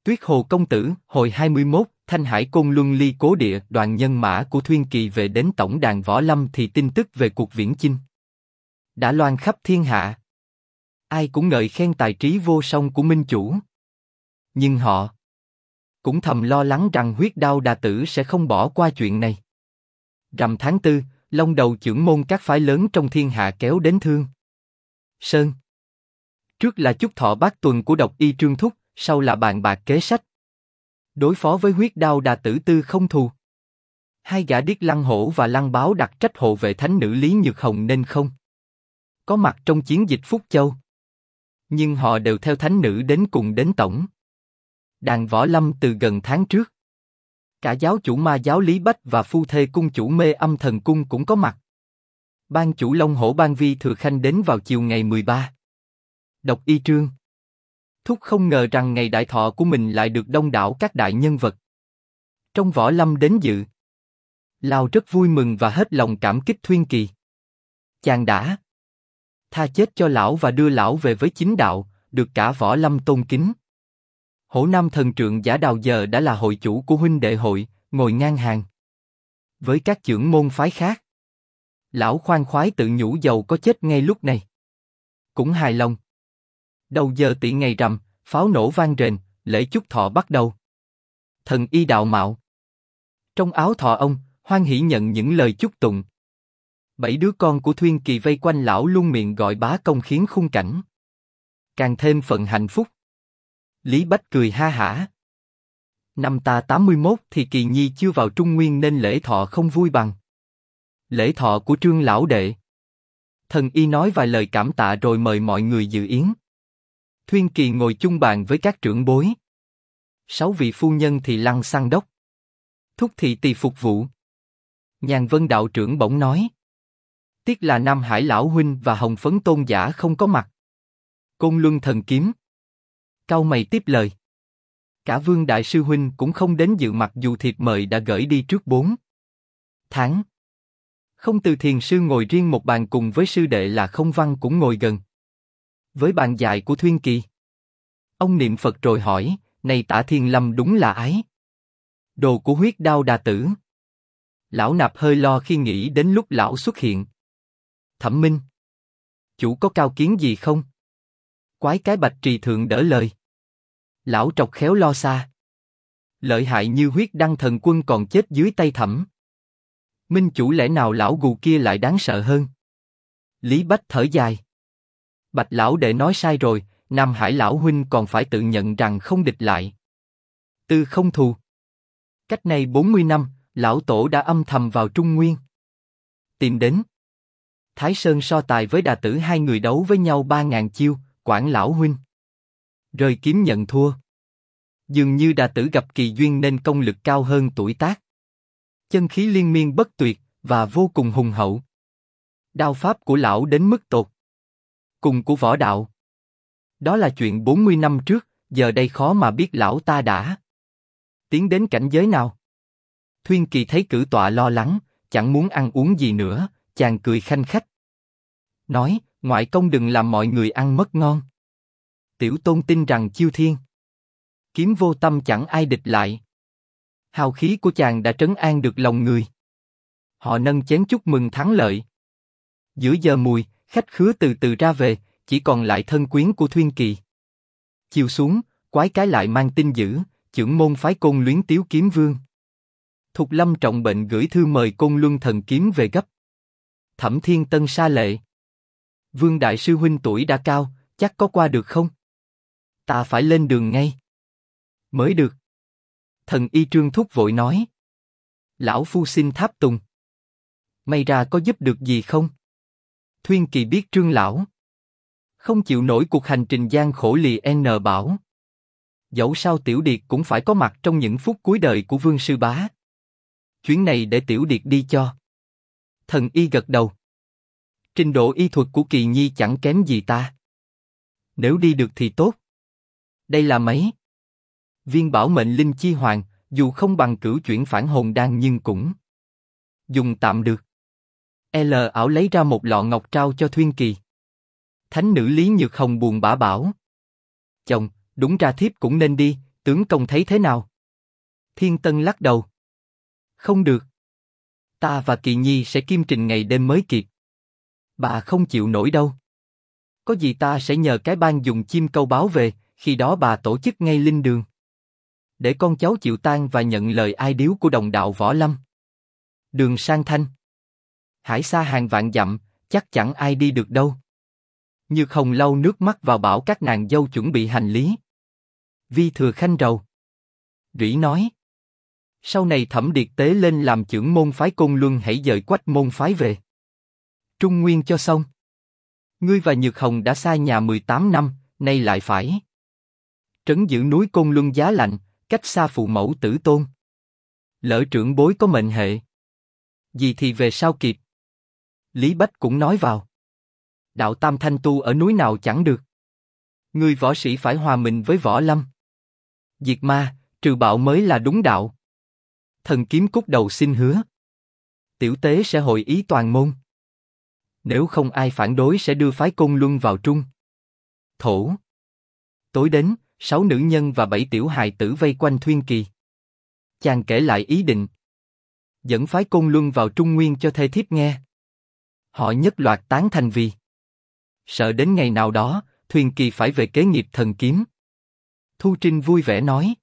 Tuyết Hồ công tử, hồi 21, Thanh Hải Côn Luân Ly Cố Địa, đoàn nhân mã của Thuyên Kỳ về đến tổng đàn võ lâm thì tin tức về cuộc viễn chinh đã loan khắp thiên hạ. Ai cũng ngợi khen tài trí vô song của minh chủ. Nhưng họ cũng thầm lo lắng rằng Huyết Đao Đà Tử sẽ không bỏ qua chuyện này. Rằm tháng 4, Long đầu chưởng môn các phái lớn trong thiên hạ kéo đến Thương Sơn. Trước là chúc thọ bát tuần của Độc Y Trương Thúc, sau là bàn bạc kế sách đối phó với Huyết Đao Đà Tử tư không thù. Hai gã điếc Lăng Hổ và Lăng Báo đặt trách hộ vệ thánh nữ Lý Nhược Hồng nên không có mặt trong chiến dịch Phúc Châu. Nhưng họ đều theo thánh nữ đến cùng đến tổng đàn võ lâm từ gần tháng trước. Cả giáo chủ Ma giáo Lý Bách và phu thê cung chủ Mê Âm Thần Cung cũng có mặt. Ban chủ Long Hổ Ban Vi Thừa Khanh đến vào chiều ngày 13. Độc Y Trương Thúc không ngờ rằng ngày đại thọ của mình lại được đông đảo các đại nhân vật trong võ lâm đến dự. Lão rất vui mừng và hết lòng cảm kích Thuyên Kỳ. Chàng đã tha chết cho lão và đưa lão về với chính đạo, được cả võ lâm tôn kính. Hổ Nam Thần Trượng Giả Đào giờ đã là hội chủ của huynh đệ hội, ngồi ngang hàng với các chưởng môn phái khác. Lão khoan khoái tự nhủ dầu có chết ngay lúc này cũng hài lòng. Đầu giờ tỵ ngày rằm, pháo nổ vang rền, lễ chúc thọ bắt đầu. Thần y đạo mạo trong áo thọ ông, hoan hỉ nhận những lời chúc tụng. 7 đứa con của Thuyên Kỳ vây quanh lão luôn miệng gọi bá công khiến khung cảnh càng thêm phần hạnh phúc. Lý Bách cười ha hả. Năm ta 81 thì Kỳ Nhi chưa vào Trung Nguyên nên lễ thọ không vui bằng lễ thọ của Trương lão đệ. Thần y nói vài lời cảm tạ rồi mời mọi người dự yến. Thuyên Kỳ ngồi chung bàn với các trưởng bối. 6 vị phu nhân thì lăng xăng đốc, Thúc thị tỳ phục vụ. Nhàn Vân đạo trưởng bỗng nói: tiếc là Nam Hải lão huynh và Hồng Phấn tôn giả không có mặt. Côn Luân thần kiếm cau mày tiếp lời: cả Vương đại sư huynh cũng không đến dự, mặc dù thiệp mời đã gửi đi trước 4 tháng. Không Từ thiền sư ngồi riêng một bàn cùng với sư đệ là Không Văn cũng ngồi gần với bàn dài của Thuyên Kỳ. Ông niệm Phật rồi hỏi: này Tả Thiên Lâm đúng là ái đồ của Huyết Đao Đà Tử? Lão nạp hơi lo khi nghĩ đến lúc lão xuất hiện. Thẩm Minh chủ có cao kiến gì không? Quái cái Bạch Trì thượng đỡ lời. Lão trọc khéo lo xa. Lợi hại như Huyết Đăng thần quân còn chết dưới tay Thẩm Minh chủ, lẽ nào lão gù kia lại đáng sợ hơn? Lý Bách thở dài. Bạch lão đệ nói sai rồi, Nam Hải lão huynh còn phải tự nhận rằng không địch lại tư không thù. Cách nay 40 năm, lão tổ đã âm thầm vào Trung Nguyên tìm đến Thái Sơn so tài với Đà Tử, hai người đấu với nhau 3000 chiêu, Quảng lão huynh rơi kiếm nhận thua. Dường như Đà Tử gặp kỳ duyên nên công lực cao hơn tuổi tác, chân khí liên miên bất tuyệt và vô cùng hùng hậu. Đao pháp của lão đến mức tột cùng của võ đạo. Đó là chuyện 40 năm trước, giờ đây khó mà biết lão ta đã tiến đến cảnh giới nào. Thuyên Kỳ thấy cử tọa lo lắng, chẳng muốn ăn uống gì nữa, chàng cười khanh khách nói: ngoại công đừng làm mọi người ăn mất ngon. Tiểu tôn tin rằng chiêu thiên kiếm vô tâm chẳng ai địch lại. Hào khí của chàng đã trấn an được lòng người. Họ nâng chén chúc mừng thắng lợi. Giữa giờ mùi, khách khứa từ từ ra về, chỉ còn lại thân quyến của Thuyên Kỳ. Chiều xuống, quái cái lại mang tin dữ, chưởng môn phái Côn Luyến Tiếu Kiếm Vương Thục Lâm trọng bệnh, gửi thư mời Côn Luân thần kiếm về gấp. Thẩm Thiên Tân sa lệ: Vương đại sư huynh tuổi đã cao, chắc có qua được không? Ta phải lên đường ngay mới được. Thần y Trương Thúc vội nói: lão phu xin tháp tùng. May ra có giúp được gì không? Thuyên Kỳ biết Trương lão không chịu nổi cuộc hành trình gian khổ, lì n bảo dẫu sao Tiểu Điệt cũng phải có mặt trong những phút cuối đời của Vương sư bá. Chuyến này để Tiểu Điệt đi cho. Thần y gật đầu. Trình độ y thuật của Kỳ Nhi chẳng kém gì ta. Nếu đi được thì tốt. Đây là mấy viên bảo mệnh linh chi hoàng, dù không bằng cửu chuyển phản hồn đan nhưng cũng dùng tạm được. L ảo lấy ra một lọ ngọc trao cho Thuyên Kỳ. Thánh nữ Lý Nhược Hồng buồn bã bảo: chồng, đúng ra thiếp cũng nên đi, Tướng công thấy thế nào? Thiên Tân lắc đầu. Không được. Ta và Kỳ Nhi sẽ kiêm trình ngày đêm mới kịp. Bà không chịu nổi đâu. Có gì ta sẽ nhờ cái bang dùng chim câu báo về, khi đó bà tổ chức ngay linh đường. Để con cháu chịu tang và nhận lời ai điếu của đồng đạo Võ Lâm. Đường sang thanh. Hải xa hàng vạn dặm, chắc chẳng ai đi được đâu. Nhược Hồng lau nước mắt vào bảo các nàng dâu chuẩn bị hành lý. Vi Thừa Khanh rầu rĩ nói. Sau này Thẩm Điệt Tế lên làm chưởng môn phái Côn Luân hãy dời Quách môn phái về Trung Nguyên cho xong. Ngươi và Nhược Hồng đã xa nhà 18 năm, nay lại phải trấn giữ núi Côn Luân giá lạnh, cách xa phụ mẫu tử tôn. Lỡ trưởng bối có mệnh hệ gì thì về sao kịp. Lý Bách cũng nói vào. Đạo Tam Thanh tu ở núi nào chẳng được. Ngươi võ sĩ phải hòa mình với võ lâm. Diệt ma, trừ bạo mới là đúng đạo. Thần kiếm cút đầu xin hứa. Tiểu tế sẽ hội ý toàn môn. Nếu không ai phản đối sẽ đưa phái Côn Luân vào Trung Thổ. Tối đến, 6 nữ nhân và 7 tiểu hài tử vây quanh Thuyên Kỳ. Chàng kể lại ý định dẫn phái Côn Luân vào Trung Nguyên cho thê thiếp nghe. Họ nhất loạt tán thành vì sợ đến ngày nào đó, Thuyên Kỳ phải về kế nghiệp thần kiếm. Thu Trinh vui vẻ nói.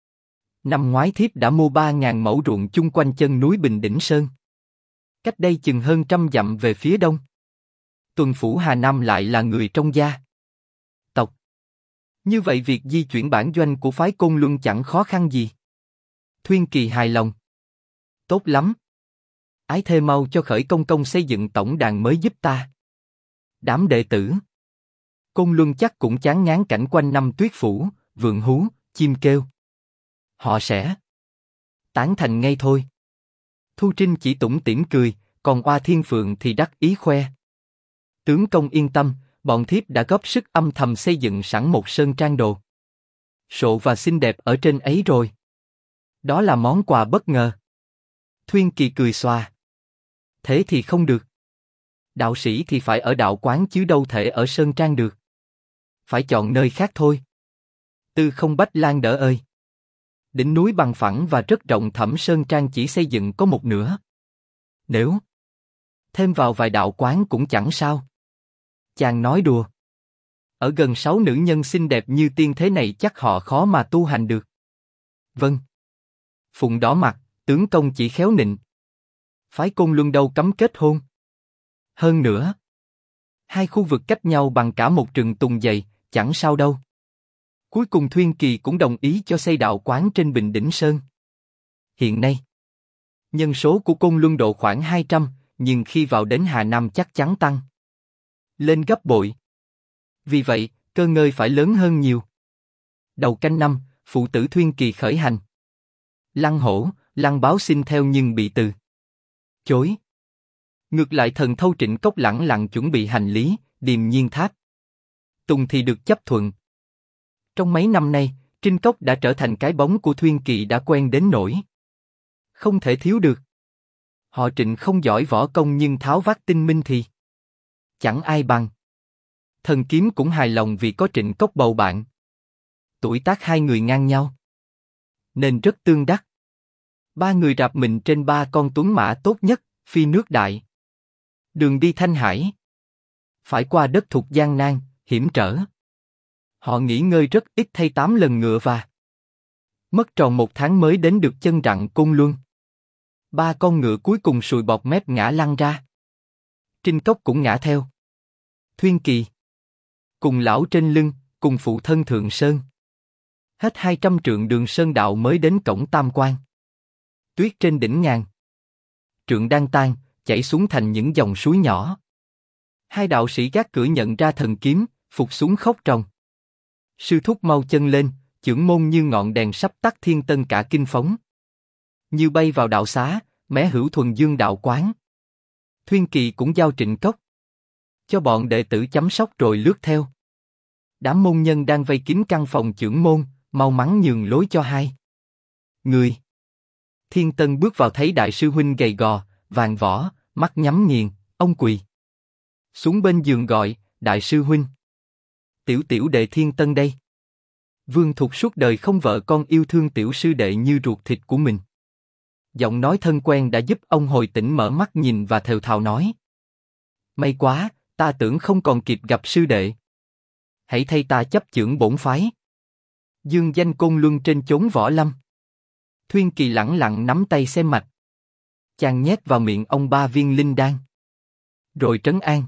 Năm ngoái thiếp đã mua 3.000 mẫu ruộng chung quanh chân núi Bình Đỉnh Sơn. Cách đây chừng hơn 100 dặm về phía đông. Tuần phủ Hà Nam lại là người trong gia tộc. Như vậy việc di chuyển bản doanh của phái Côn Luân chẳng khó khăn gì. Thuyên Kỳ hài lòng. Tốt lắm. Ái thê mau cho khởi công xây dựng tổng đàn mới giúp ta. Đám đệ tử Côn Luân chắc cũng chán ngán cảnh quanh năm tuyết phủ, vượn hú, chim kêu. Họ sẽ tán thành ngay thôi. Thu Trinh chỉ tủm tỉm cười, còn Oa Thiên Phượng thì đắc ý khoe. Tướng công yên tâm, bọn thiếp đã góp sức âm thầm xây dựng sẵn một sơn trang đồ sộ và xinh đẹp ở trên ấy rồi. Đó là món quà bất ngờ. Thuyên Kỳ cười xòa. Thế thì không được. Đạo sĩ thì phải ở đạo quán chứ đâu thể ở sơn trang được. Phải chọn nơi khác thôi. Tư không Bách Lan đỡ ơi. Đỉnh núi bằng phẳng và rất rộng, Thẩm sơn trang chỉ xây dựng có một nửa. Nếu thêm vào vài đạo quán cũng chẳng sao. Chàng nói đùa. Ở gần 6 nữ nhân xinh đẹp như tiên thế này chắc họ khó mà tu hành được. Vâng. Phụng đỏ mặt, tướng công chỉ khéo nịnh. Phái Côn Luân đâu cấm kết hôn. Hơn nữa, hai khu vực cách nhau bằng cả một rừng tùng dày, chẳng sao đâu. Cuối cùng Thuyên Kỳ cũng đồng ý cho xây đạo quán trên Bình Đỉnh Sơn. Hiện nay, nhân số của Côn Luân độ khoảng 200, nhưng khi vào đến Hà Nam chắc chắn tăng lên gấp bội. Vì vậy, cơ ngơi phải lớn hơn nhiều. Đầu canh năm, phụ tử Thuyên Kỳ khởi hành. Lăng Hổ, Lăng Báo xin theo nhưng bị từ chối. Ngược lại thần thâu Trịnh Cốc lẳng lặng chuẩn bị hành lý, Điềm Nhiên Tháp Tùng thì được chấp thuận. Trong mấy năm nay, Trinh Cốc đã trở thành cái bóng của Thuyên Kỳ đã quen đến nỗi không thể thiếu được. Họ Trịnh không giỏi võ công nhưng tháo vát tinh minh thì chẳng ai bằng. Thần Kiếm cũng hài lòng vì có Trịnh Cốc bầu bạn. Tuổi tác hai người ngang nhau, nên rất tương đắc. Ba người rạp mình trên ba con tuấn mã tốt nhất, phi nước đại. Đường đi Thanh Hải, phải qua đất thuộc gian nan, hiểm trở. Họ nghỉ ngơi rất ít, thay 8 lần ngựa và mất tròn 1 tháng mới đến được chân rặng Côn Luân. Ba con ngựa cuối cùng sùi bọt mép ngã lăn ra. Trinh Cốc cũng ngã theo. Thuyên Kỳ cùng lão trên lưng, cùng phụ thân thượng sơn. Hết 200 trượng đường sơn đạo mới đến cổng Tam Quan. Tuyết trên đỉnh ngàn trượng đang tan, chảy xuống thành những dòng suối nhỏ. Hai đạo sĩ gác cửa nhận ra thần kiếm, phục xuống khóc ròng. Sư thúc mau chân lên, chưởng môn như ngọn đèn sắp tắt, thiên tân cả kinh phóng. Như bay vào đạo xá, mé hữu thuần dương đạo quán. Thuyên Kỳ cũng giao Trịnh Cốc cho bọn đệ tử chăm sóc rồi lướt theo. Đám môn nhân đang vây kín căn phòng chưởng môn, mau mắn nhường lối cho hai người. Thiên Tân bước vào thấy đại sư huynh gầy gò, vàng võ, mắt nhắm nghiền, ông quỳ xuống bên giường gọi, đại sư huynh. Tiểu tiểu đệ Thiên Tân đây. Vương Thục suốt đời không vợ con yêu thương tiểu sư đệ như ruột thịt của mình. Giọng nói thân quen đã giúp ông hồi tỉnh mở mắt nhìn và thều thào nói. May quá, ta tưởng không còn kịp gặp sư đệ. Hãy thay ta chấp chưởng bổn phái. Dương danh Côn Luân trên chốn võ lâm. Thuyên Kỳ lẳng lặng nắm tay xem mạch. Chàng nhét vào miệng ông 3 viên linh đan. Rồi trấn an.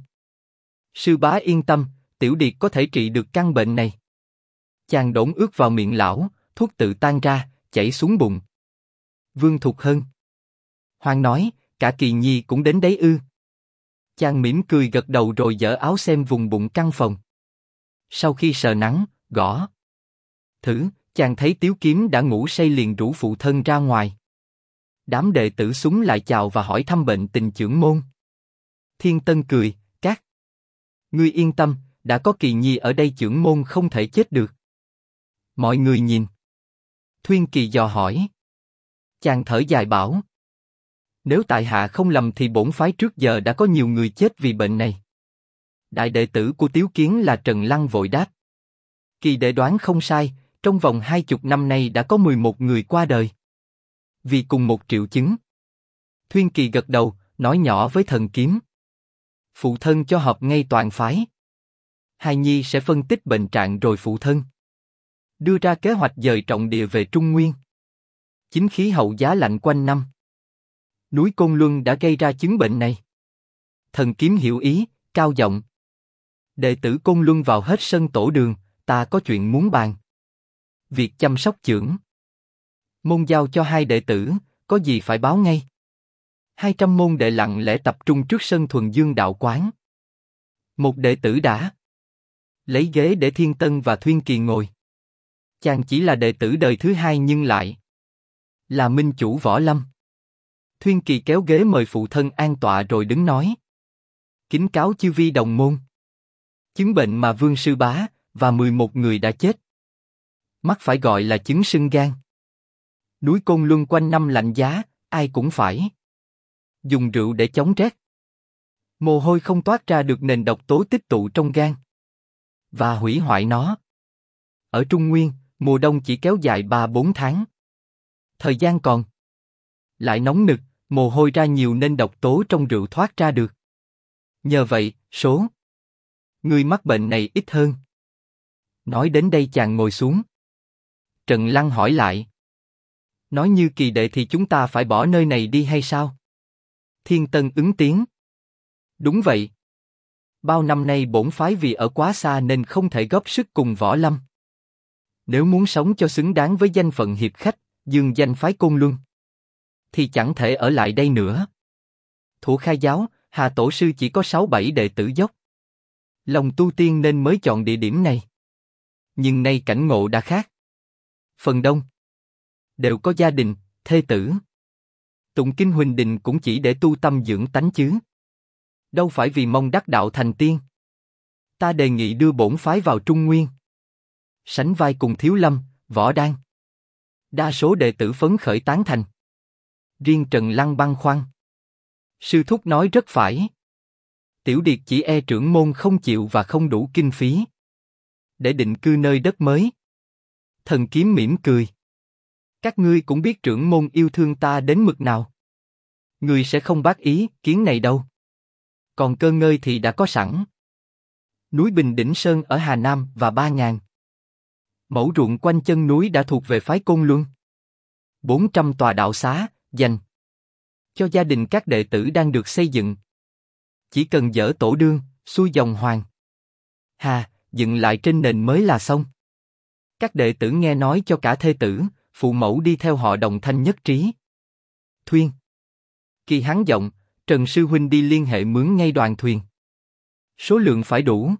Sư bá yên tâm, tiểu điệt có thể trị được căn bệnh này. Chàng đổn ướt vào miệng lão, thuốc tự tan ra, chảy xuống bụng. Vương Thục Hân. Hoàng nói, cả Kỳ Nhi cũng đến đấy ư? Chàng mỉm cười gật đầu rồi giở áo xem vùng bụng căn phòng. Sau khi sờ nắng, gõ thử, chàng thấy Tiếu Kiếm đã ngủ say liền rủ phụ thân ra ngoài. Đám đệ tử súng lại chào và hỏi thăm bệnh tình chưởng môn. Thiên Tân cười, các ngươi yên tâm, đã có Kỳ Nhi ở đây chưởng môn không thể chết được. Mọi người nhìn. Thuyên Kỳ dò hỏi. Chàng thở dài bảo. Nếu tại hạ không lầm thì bổn phái trước giờ đã có nhiều người chết vì bệnh này. Đại đệ tử của Tiếu Kiến là Trần Lăng vội đáp. Kỳ đệ đoán không sai, trong vòng 20 năm nay đã có 11 người qua đời. Vì cùng một triệu chứng. Thuyên Kỳ gật đầu, nói nhỏ với Thần Kiếm. Phụ thân cho họp ngay toàn phái. Hài Nhi sẽ phân tích bệnh trạng rồi phụ thân đưa ra kế hoạch dời trọng địa về Trung Nguyên. Chính khí hậu giá lạnh quanh năm. Núi Côn Luân đã gây ra chứng bệnh này. Thần Kiếm hiểu ý, cao giọng. Đệ tử Côn Luân vào hết sân tổ đường, ta có chuyện muốn bàn. Việc chăm sóc chưởng môn giao cho 2 đệ tử, có gì phải báo ngay. 200 môn đệ lặng lẽ tập trung trước sân Thuần Dương đạo quán. Một đệ tử đã lấy ghế để Thiên Tân và Thuyên Kỳ ngồi. Chàng chỉ là đệ tử đời thứ 2 nhưng lại là minh chủ võ lâm. Thuyên Kỳ kéo ghế mời phụ thân an tọa rồi đứng nói. Kính cáo chư vi đồng môn. Chứng bệnh mà Vương sư bá và 11 người đã chết. Mắc phải gọi là chứng sưng gan. Núi Côn Luân quanh năm lạnh giá, ai cũng phải dùng rượu để chống rét. Mồ hôi không toát ra được nền độc tố tích tụ trong gan và hủy hoại nó. Ở Trung Nguyên, mùa đông chỉ kéo dài 3-4 tháng. Thời gian còn lại nóng nực, mồ hôi ra nhiều nên độc tố trong rượu thoát ra được. Nhờ vậy, số người mắc bệnh này ít hơn. Nói đến đây chàng ngồi xuống. Trần Lăng hỏi lại. Nói như Kỳ đệ thì chúng ta phải bỏ nơi này đi hay sao? Thiên Tân ứng tiếng. Đúng vậy. Bao năm nay bổn phái vì ở quá xa nên không thể góp sức cùng võ lâm. Nếu muốn sống cho xứng đáng với danh phận hiệp khách, dương danh phái Côn Luân, thì chẳng thể ở lại đây nữa. Thủ khai giáo, Hà Tổ sư chỉ có 6-7 đệ tử dốc lòng tu tiên nên mới chọn địa điểm này. Nhưng nay cảnh ngộ đã khác. Phần đông đều có gia đình, thê tử. Tụng kinh huỳnh đình cũng chỉ để tu tâm dưỡng tánh chứ. Đâu phải vì mong đắc đạo thành tiên. Ta đề nghị đưa bổn phái vào Trung Nguyên. Sánh vai cùng Thiếu Lâm, Võ Đan. Đa số đệ tử phấn khởi tán thành. Riêng Trần Lăng băn khoăn. Sư thúc nói rất phải. Tiểu điệt chỉ e trưởng môn không chịu và không đủ kinh phí để định cư nơi đất mới. Thần Kiếm mỉm cười. Các ngươi cũng biết trưởng môn yêu thương ta đến mực nào. Ngươi sẽ không bác ý kiến này đâu. Còn cơ ngơi thì đã có sẵn. Núi Bình Đỉnh Sơn ở Hà Nam và 3.000 mẫu ruộng quanh chân núi đã thuộc về phái Côn Luân. 400 tòa đạo xá dành cho gia đình các đệ tử đang được xây dựng. Chỉ cần dỡ tổ đương, xuôi dòng Hoàng Hà, dựng lại trên nền mới là xong. Các đệ tử nghe nói cho cả thê tử, phụ mẫu đi theo họ đồng thanh nhất trí. Thuyên Kỳ hắn giọng, Trần sư huynh đi liên hệ mướn ngay đoàn thuyền. Số lượng phải đủ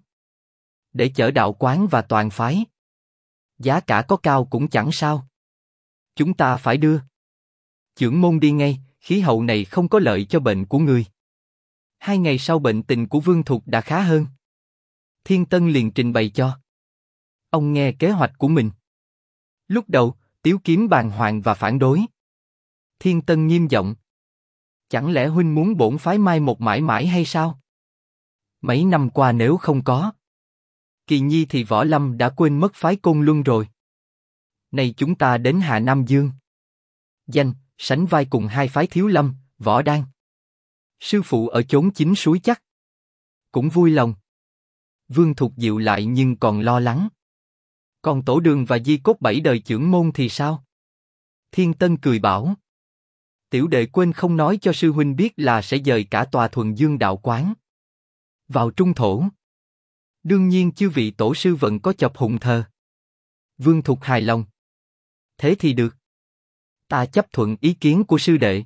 để chở đạo quán và toàn phái. Giá cả có cao cũng chẳng sao. Chúng ta phải đưa chưởng môn đi ngay, khí hậu này không có lợi cho bệnh của người. 2 ngày sau bệnh tình của Vương Thục đã khá hơn. Thiên Tân liền trình bày cho ông nghe kế hoạch của mình. Lúc đầu, Tiếu Kiếm bàng hoàng và phản đối. Thiên Tân nghiêm giọng. Chẳng lẽ huynh muốn bổn phái mai một mãi mãi hay sao? Mấy năm qua nếu không có Kỳ Nhi thì võ lâm đã quên mất phái Côn Luân rồi. Nay chúng ta đến Hà Nam Dương. Danh, sánh vai cùng hai phái Thiếu Lâm, Võ Đan. Sư phụ ở chốn chính suối chắc. Cũng vui lòng. Vương Thục dịu lại nhưng còn lo lắng. Còn Tổ Đường và Di Cốt 7 đời chưởng môn thì sao? Thiên Tân cười bảo. Tiểu đệ quên không nói cho sư huynh biết là sẽ dời cả tòa Thuần Dương đạo quán vào trung thổ. Đương nhiên chư vị tổ sư vẫn có chọc hùng thờ. Vương Thục hài lòng. Thế thì được. Ta chấp thuận ý kiến của sư đệ.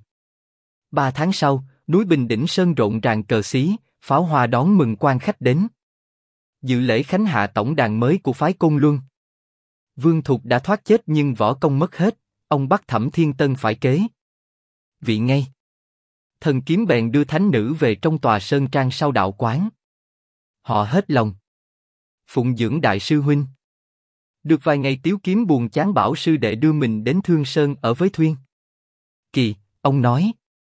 3 tháng sau, núi Bình Đỉnh Sơn rộn ràng cờ xí, pháo hoa đón mừng quan khách đến. Dự lễ khánh hạ tổng đàn mới của phái Côn Luân. Vương Thục đã thoát chết nhưng võ công mất hết, ông bắt Thẩm Thiên Tân phải kế vị ngay. Thần kiếm bèn đưa thánh nữ về trong tòa sơn trang sau đạo quán. Họ hết lòng phụng dưỡng đại sư huynh. Được vài ngày Tiếu Kiếm buồn chán bảo sư đệ đưa mình đến Thương Sơn ở với Thuyên Kỳ. Ông nói,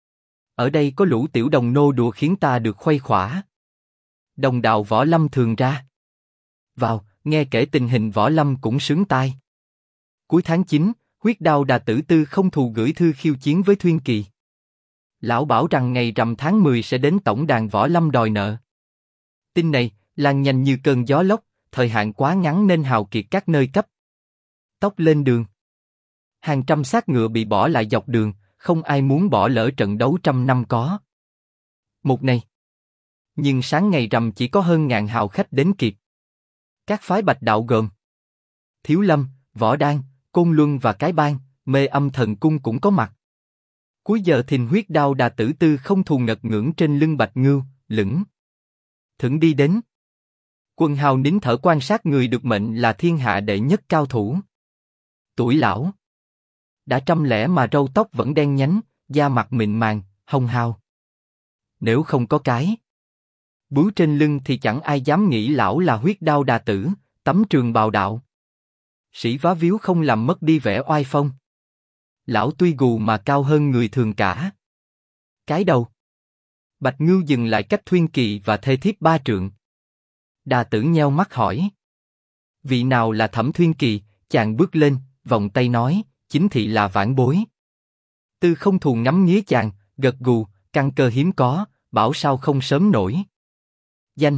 ở đây có lũ tiểu đồng nô đùa khiến ta được khuây khỏa. Đồng đạo võ lâm thường ra vào, nghe kể tình hình võ lâm cũng sướng tai. Cuối tháng 9, Huyết Đao Đà Tử Tư Không Thù gửi thư khiêu chiến với Thuyên Kỳ. Lão bảo rằng ngày rằm tháng 10 sẽ đến tổng đàn võ lâm đòi nợ. Tin này lan nhanh như cơn gió lốc, thời hạn quá ngắn nên hào kiệt các nơi cấp tốc lên đường. Hàng trăm xác ngựa bị bỏ lại dọc đường, không ai muốn bỏ lỡ trận đấu trăm năm có một này. Nhưng sáng ngày rằm chỉ có hơn ngàn hào khách đến kịp. Các phái Bạch đạo gồm Thiếu Lâm, Võ Đan, Côn Luân và Cái Bang, Mê Âm Thần Cung cũng có mặt. Cuối giờ thìn Huyết Đao Đà Tử Tư Không Thù ngật ngưỡng trên lưng Bạch Ngưu, lững thững đi đến. Quần hào nín thở quan sát người được mệnh là thiên hạ đệ nhất cao thủ. Tuổi lão đã trăm lẻ mà râu tóc vẫn đen nhánh, da mặt mịn màng, hồng hào. Nếu không có cái bướu trên lưng thì chẳng ai dám nghĩ lão là Huyết Đao Đà Tử, tấm trường bào đạo. Sĩ vá víu không làm mất đi vẻ oai phong. Lão tuy gù mà cao hơn người thường cả. Cái đầu. Bạch Ngưu dừng lại cách Thuyên Kỳ và thê thiếp 3 trượng. Đà Tử nheo mắt hỏi. Vị nào là Thẩm Thuyên Kỳ? Chàng bước lên, vòng tay nói, chính thị là vãn bối. Tư Không Thù ngắm nghía chàng, gật gù, căn cơ hiếm có, bảo sao không sớm nổi. Danh.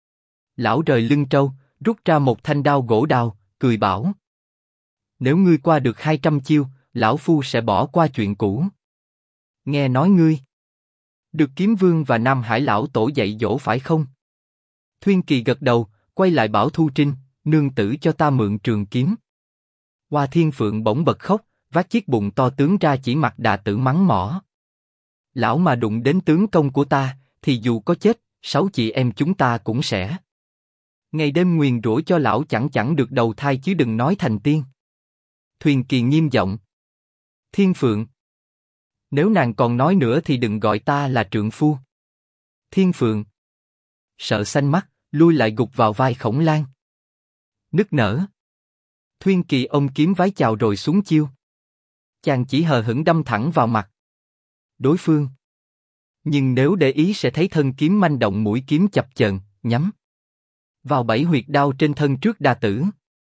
Lão rời lưng trâu, rút ra một thanh đao gỗ đào, cười bảo. Nếu ngươi qua được 200 chiêu, lão phu sẽ bỏ qua chuyện cũ. Nghe nói ngươi được Kiếm Vương và Nam Hải lão tổ dạy dỗ phải không? Thuyên Kỳ gật đầu, quay lại bảo Thu Trinh, nương tử cho ta mượn trường kiếm. Hoa Thiên Phượng bỗng bật khóc, vác chiếc bụng to tướng ra chỉ mặt Đà Tử mắng mỏ. Lão mà đụng đến tướng công của ta, thì dù có chết, 6 chị em chúng ta cũng sẽ ngày đêm nguyền rủa cho lão chẳng được đầu thai chứ đừng nói thành tiên. Thuyên Kỳ nghiêm giọng. Thiên Phượng, nếu nàng còn nói nữa thì đừng gọi ta là trượng phu. Thiên Phượng sợ xanh mắt, lui lại gục vào vai Khổng Lan. Nức nở. Thuyên Kỳ ôm kiếm vái chào rồi xuống chiêu. Chàng chỉ hờ hững đâm thẳng vào mặt đối phương. Nhưng nếu để ý sẽ thấy thân kiếm manh động, mũi kiếm chập chờn, nhắm vào 7 huyệt đao trên thân trước Đà Tử.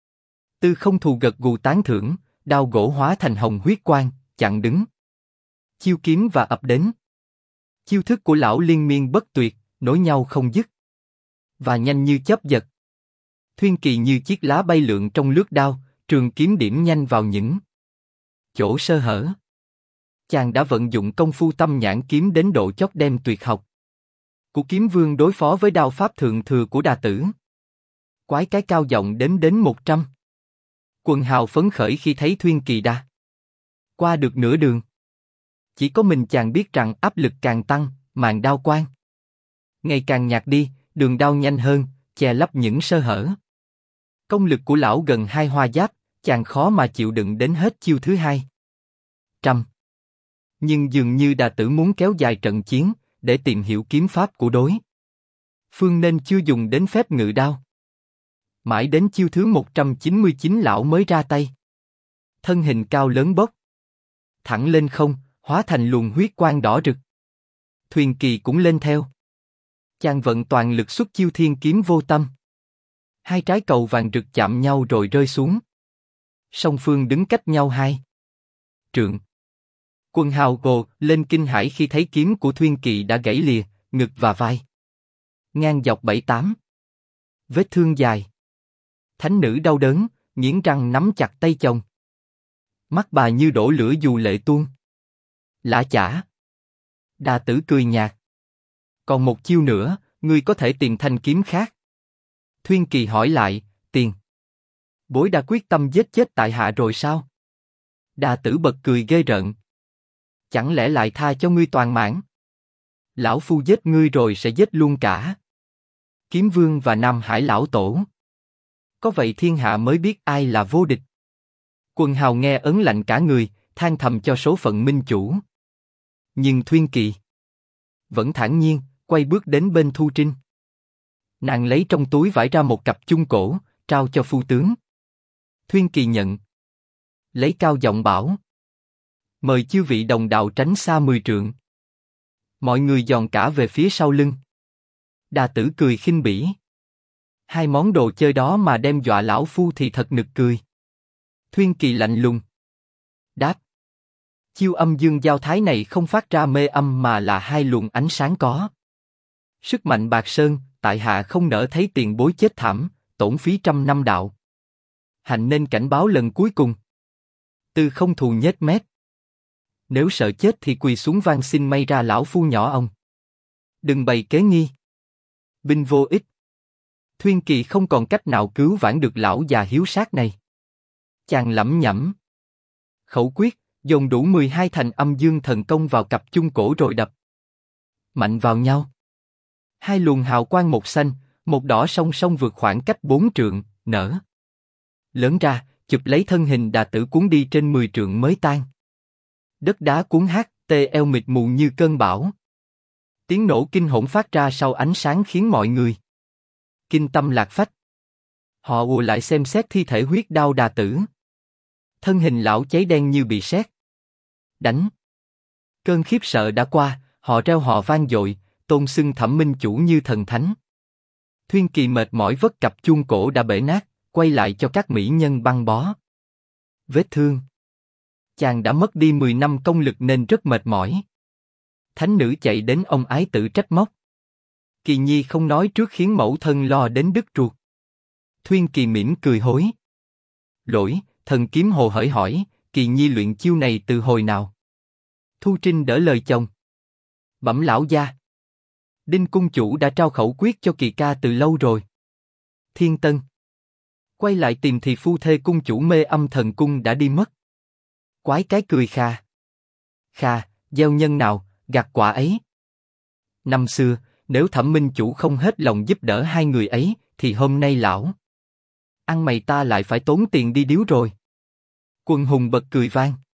Tư Không Thù gật gù tán thưởng, đao gỗ hóa thành hồng huyết quang, chặn đứng chiêu kiếm và ập đến. Chiêu thức của lão liên miên bất tuyệt, nối nhau không dứt và nhanh như chớp giật. Thuyên Kỳ như chiếc lá bay lượn trong lướt đao, trường kiếm điểm nhanh vào những chỗ sơ hở. Chàng đã vận dụng công phu tâm nhãn kiếm đến độ chót đem tuyệt học của Kiếm Vương đối phó với đao pháp thượng thừa của Đà Tử. Quái cái cao giọng đếm đến 100. Quần hào phấn khởi khi thấy Thuyên Kỳ đã qua được nửa đường. Chỉ có mình chàng biết rằng áp lực càng tăng, màn đao quang ngày càng nhạt đi, đường đao nhanh hơn, che lấp những sơ hở. Công lực của lão gần 2 hoa giáp, chàng khó mà chịu đựng đến hết chiêu thứ 200. Nhưng dường như Đà Tử muốn kéo dài trận chiến, để tìm hiểu kiếm pháp của đối phương nên chưa dùng đến phép ngự đao. Mãi đến chiêu thứ 199 lão mới ra tay. Thân hình cao lớn bốc thẳng lên không, hóa thành luồng huyết quang đỏ rực. Thuyên Kỳ cũng lên theo. Chàng vận toàn lực xuất chiêu Thiên Kiếm Vô Tâm. 2 trái cầu vàng rực chạm nhau rồi rơi xuống. Song phương đứng cách nhau 2 trượng. Quân hào gồ lên kinh hãi khi thấy kiếm của Thuyên Kỳ đã gãy lìa, ngực và vai. Ngang dọc 7-8 vết thương dài. Thánh nữ đau đớn, nghiến răng nắm chặt tay chồng. Mắt bà như đổ lửa dù lệ tuôn. Lã chả. Đà Tử cười nhạt. Còn một chiêu nữa, ngươi có thể tìm thanh kiếm khác. Thuyên Kỳ hỏi lại, tiền bối đã quyết tâm giết chết tại hạ rồi sao? Đà Tử bật cười ghê rợn. Chẳng lẽ lại tha cho ngươi toàn mãn? Lão phu giết ngươi rồi sẽ giết luôn cả Kiếm Vương và Nam Hải lão tổ. Có vậy thiên hạ mới biết ai là vô địch. Quần hào nghe ớn lạnh cả người, than thầm cho số phận minh chủ. Nhưng Thuyên Kỳ vẫn thản nhiên, quay bước đến bên Thu Trinh. Nàng lấy trong túi vải ra một cặp chung cổ, trao cho phu tướng. Thuyên Kỳ nhận, lấy cao giọng bảo: mời chư vị đồng đạo tránh xa 10 trượng. Mọi người giòn cả về phía sau lưng. Đà Tử cười khinh bỉ. Hai món đồ chơi đó mà đem dọa lão phu thì thật nực cười. Thuyên Kỳ lạnh lùng đáp: chiêu âm dương giao thái này không phát ra mê âm mà là hai luồng ánh sáng có sức mạnh bạc sơn, tại hạ không nỡ thấy tiền bối chết thảm, tổn phí 100 năm đạo hạnh nên cảnh báo lần cuối cùng. Tư không thù nhếch mép. Nếu sợ chết thì quỳ xuống van xin may ra lão phu nhỏ ông. Đừng bày kế nghi. Binh vô ích. Thuyên Kỳ không còn cách nào cứu vãn được lão già hiếu sát này. Chàng lẩm nhẩm khẩu quyết, dồn đủ 12 thành âm dương thần công vào cặp chung cổ rồi đập mạnh vào nhau. Hai luồng hào quang một xanh, một đỏ song song vượt khoảng cách 4 trượng, nở lớn ra, chụp lấy thân hình Đà Tử cuốn đi trên 10 trượng mới tan. Đất đá cuốn hát, tê eo mịt mù như cơn bão. Tiếng nổ kinh hỗn phát ra sau ánh sáng khiến mọi người kinh tâm lạc phách. Họ ùa lại xem xét thi thể huyết đao Đà Tử. Thân hình lão cháy đen như bị sét đánh. Cơn khiếp sợ đã qua, họ reo hò vang dội, tôn xưng Thẩm minh chủ như thần thánh. Thuyên Kỳ mệt mỏi vất cặp chuông cổ đã bể nát, quay lại cho các mỹ nhân băng bó vết thương. Chàng đã mất đi 10 năm công lực nên rất mệt mỏi. Thánh nữ chạy đến ông ái tử trách móc. Kỳ nhi không nói trước khiến mẫu thân lo đến đứt ruột. Thuyên Kỳ mỉm cười hối lỗi, thần kiếm hồ hởi hỏi, Kỳ nhi luyện chiêu này từ hồi nào? Thu Trinh đỡ lời chồng. Bẩm lão gia, Đinh cung chủ đã trao khẩu quyết cho Kỳ ca từ lâu rồi. Thiên Tân quay lại tìm thì phu thê cung chủ mê âm thần cung đã đi mất. Quái cái cười kha. Kha, gieo nhân nào, gặt quả ấy. Năm xưa, nếu Thẩm minh chủ không hết lòng giúp đỡ hai người ấy, thì hôm nay lão ăn mày ta lại phải tốn tiền đi điếu rồi. Quần hùng bật cười vang.